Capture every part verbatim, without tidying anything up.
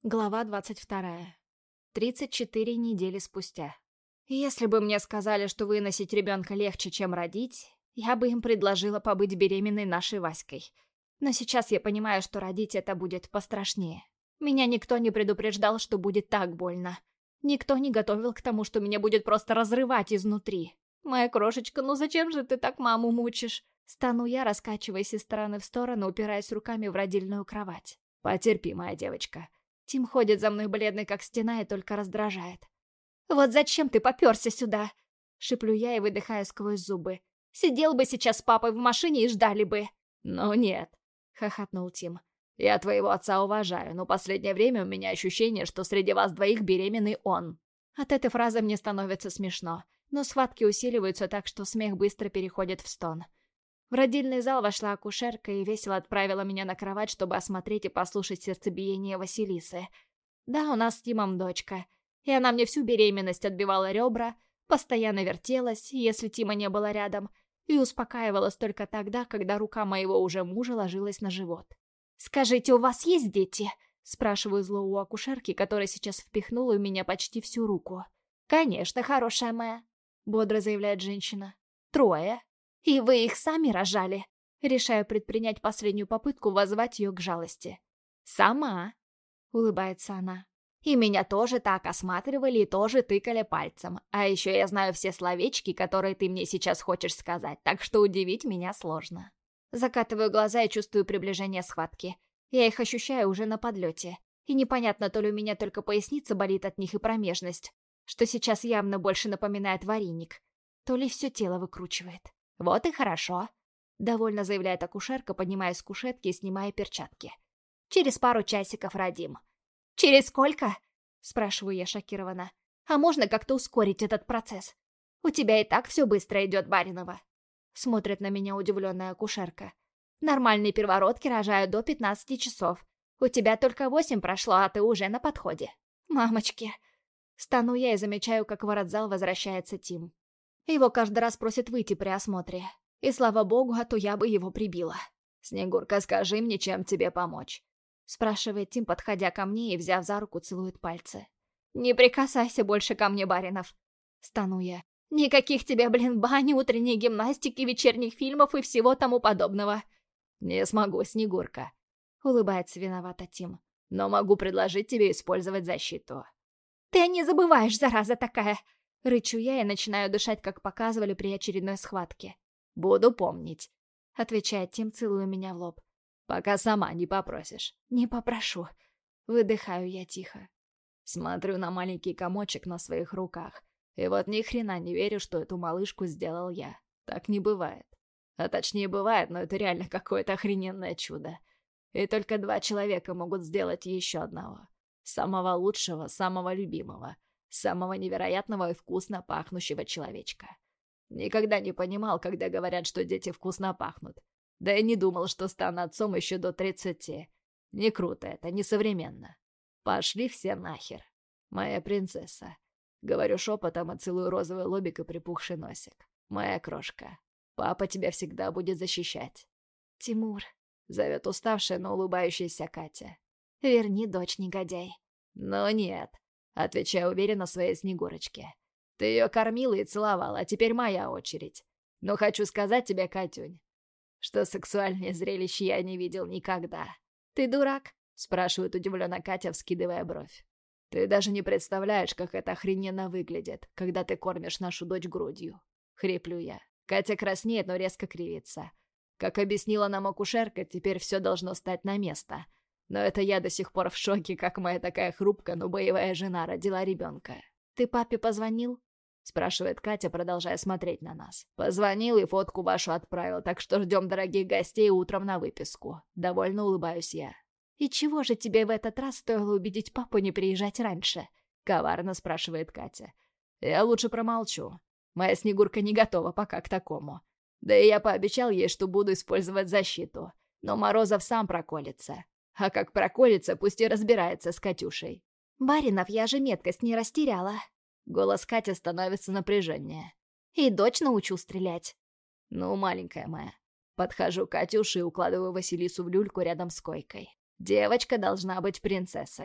Глава двадцать вторая. тридцать четыре недели спустя. Если бы мне сказали, что выносить ребенка легче, чем родить, я бы им предложила побыть беременной нашей Васькой. Но сейчас я понимаю, что родить это будет пострашнее. Меня никто не предупреждал, что будет так больно. Никто не готовил к тому, что меня будет просто разрывать изнутри. «Моя крошечка, ну зачем же ты так маму мучишь?» Стану я, раскачиваясь из стороны в сторону, упираясь руками в родильную кровать. «Потерпи, моя девочка». Тим ходит за мной бледный, как стена, и только раздражает. «Вот зачем ты попёрся сюда?» Шиплю я и выдыхаю сквозь зубы. «Сидел бы сейчас с папой в машине и ждали бы». «Ну нет», — хохотнул Тим. «Я твоего отца уважаю, но последнее время у меня ощущение, что среди вас двоих беременный он». От этой фразы мне становится смешно, но схватки усиливаются так, что смех быстро переходит в стон. В родильный зал вошла акушерка и весело отправила меня на кровать, чтобы осмотреть и послушать сердцебиение Василисы. Да, у нас с Тимом дочка, и она мне всю беременность отбивала ребра, постоянно вертелась, если Тима не было рядом, и успокаивалась только тогда, когда рука моего уже мужа ложилась на живот. «Скажите, у вас есть дети?» — спрашиваю зло у акушерки, которая сейчас впихнула у меня почти всю руку. «Конечно, хорошая моя», — бодро заявляет женщина. «Трое. И вы их сами рожали?» Решаю предпринять последнюю попытку воззвать ее к жалости. «Сама», — улыбается она. «И меня тоже так осматривали и тоже тыкали пальцем. А еще я знаю все словечки, которые ты мне сейчас хочешь сказать, так что удивить меня сложно». Закатываю глаза и чувствую приближение схватки. Я их ощущаю уже на подлете. И непонятно, то ли у меня только поясница болит от них и промежность, что сейчас явно больше напоминает вареник, то ли все тело выкручивает. «Вот и хорошо», — довольно заявляет акушерка, поднимаясь с кушетки и снимая перчатки. «Через пару часиков родим». «Через сколько?» — спрашиваю я шокированно. «А можно как-то ускорить этот процесс? У тебя и так все быстро идет, Баринова». Смотрит на меня удивленная акушерка. «Нормальные первородки рожают до пятнадцати часов. У тебя только восемь прошло, а ты уже на подходе». «Мамочки!» Стану я и замечаю, как в родзал возвращается Тим. Его каждый раз просят выйти при осмотре. И слава богу, а то я бы его прибила. «Снегурка, скажи мне, чем тебе помочь?» Спрашивает Тим, подходя ко мне и, взяв за руку, целует пальцы. «Не прикасайся больше ко мне, Баринов!» Стану я. «Никаких тебе, блин, бани, утренней гимнастики, вечерних фильмов и всего тому подобного!» «Не смогу, Снегурка!» Улыбается виновато Тим. «Но могу предложить тебе использовать защиту». «Ты не забываешь, зараза такая!» Рычу я и начинаю дышать, как показывали при очередной схватке. «Буду помнить», — отвечает Тим, целуя меня в лоб. «Пока сама не попросишь». «Не попрошу». Выдыхаю я тихо. Смотрю на маленький комочек на своих руках. И вот ни хрена не верю, что эту малышку сделал я. Так не бывает. А точнее бывает, но это реально какое-то охрененное чудо. И только два человека могут сделать еще одного. Самого лучшего, самого любимого. Самого невероятного и вкусно пахнущего человечка. Никогда не понимал, когда говорят, что дети вкусно пахнут. Да и не думал, что стану отцом еще до тридцати. Не круто это, не современно. Пошли все нахер. Моя принцесса. Говорю шепотом и целую розовый лобик и припухший носик. Моя крошка. Папа тебя всегда будет защищать. «Тимур», — зовет уставшая, но улыбающаяся Катя. «Верни дочь, негодяй». «Но нет», — отвечаю уверенно своей Снегурочке. «Ты ее кормила и целовала, а теперь моя очередь. Но хочу сказать тебе, Катюнь, что сексуальное зрелище я не видел никогда». «Ты дурак?» — спрашивает удивленно Катя, вскидывая бровь. «Ты даже не представляешь, как это охрененно выглядит, когда ты кормишь нашу дочь грудью». Хриплю я. Катя краснеет, но резко кривится. Как объяснила нам акушерка, теперь все должно стать на место. Но это я до сих пор в шоке, как моя такая хрупкая, но боевая жена родила ребенка. «Ты папе позвонил?» — спрашивает Катя, продолжая смотреть на нас. «Позвонил и фотку вашу отправил, так что ждем дорогих гостей утром на выписку». Довольно улыбаюсь я. «И чего же тебе в этот раз стоило убедить папу не приезжать раньше?» — коварно спрашивает Катя. «Я лучше промолчу. Моя Снегурка не готова пока к такому. Да и я пообещал ей, что буду использовать защиту. Но Морозов сам проколется. А как проколется, пусть и разбирается с Катюшей». «Баринов, я же меткость не растеряла». Голос Кати становится напряженнее. «И дочь научу стрелять». «Ну, маленькая моя». Подхожу к Катюше и укладываю Василису в люльку рядом с койкой. «Девочка должна быть принцессой.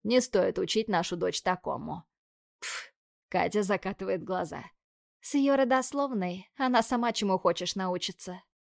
Не стоит учить нашу дочь такому». Пф, Катя закатывает глаза. с ее родословной она сама чему хочешь научится.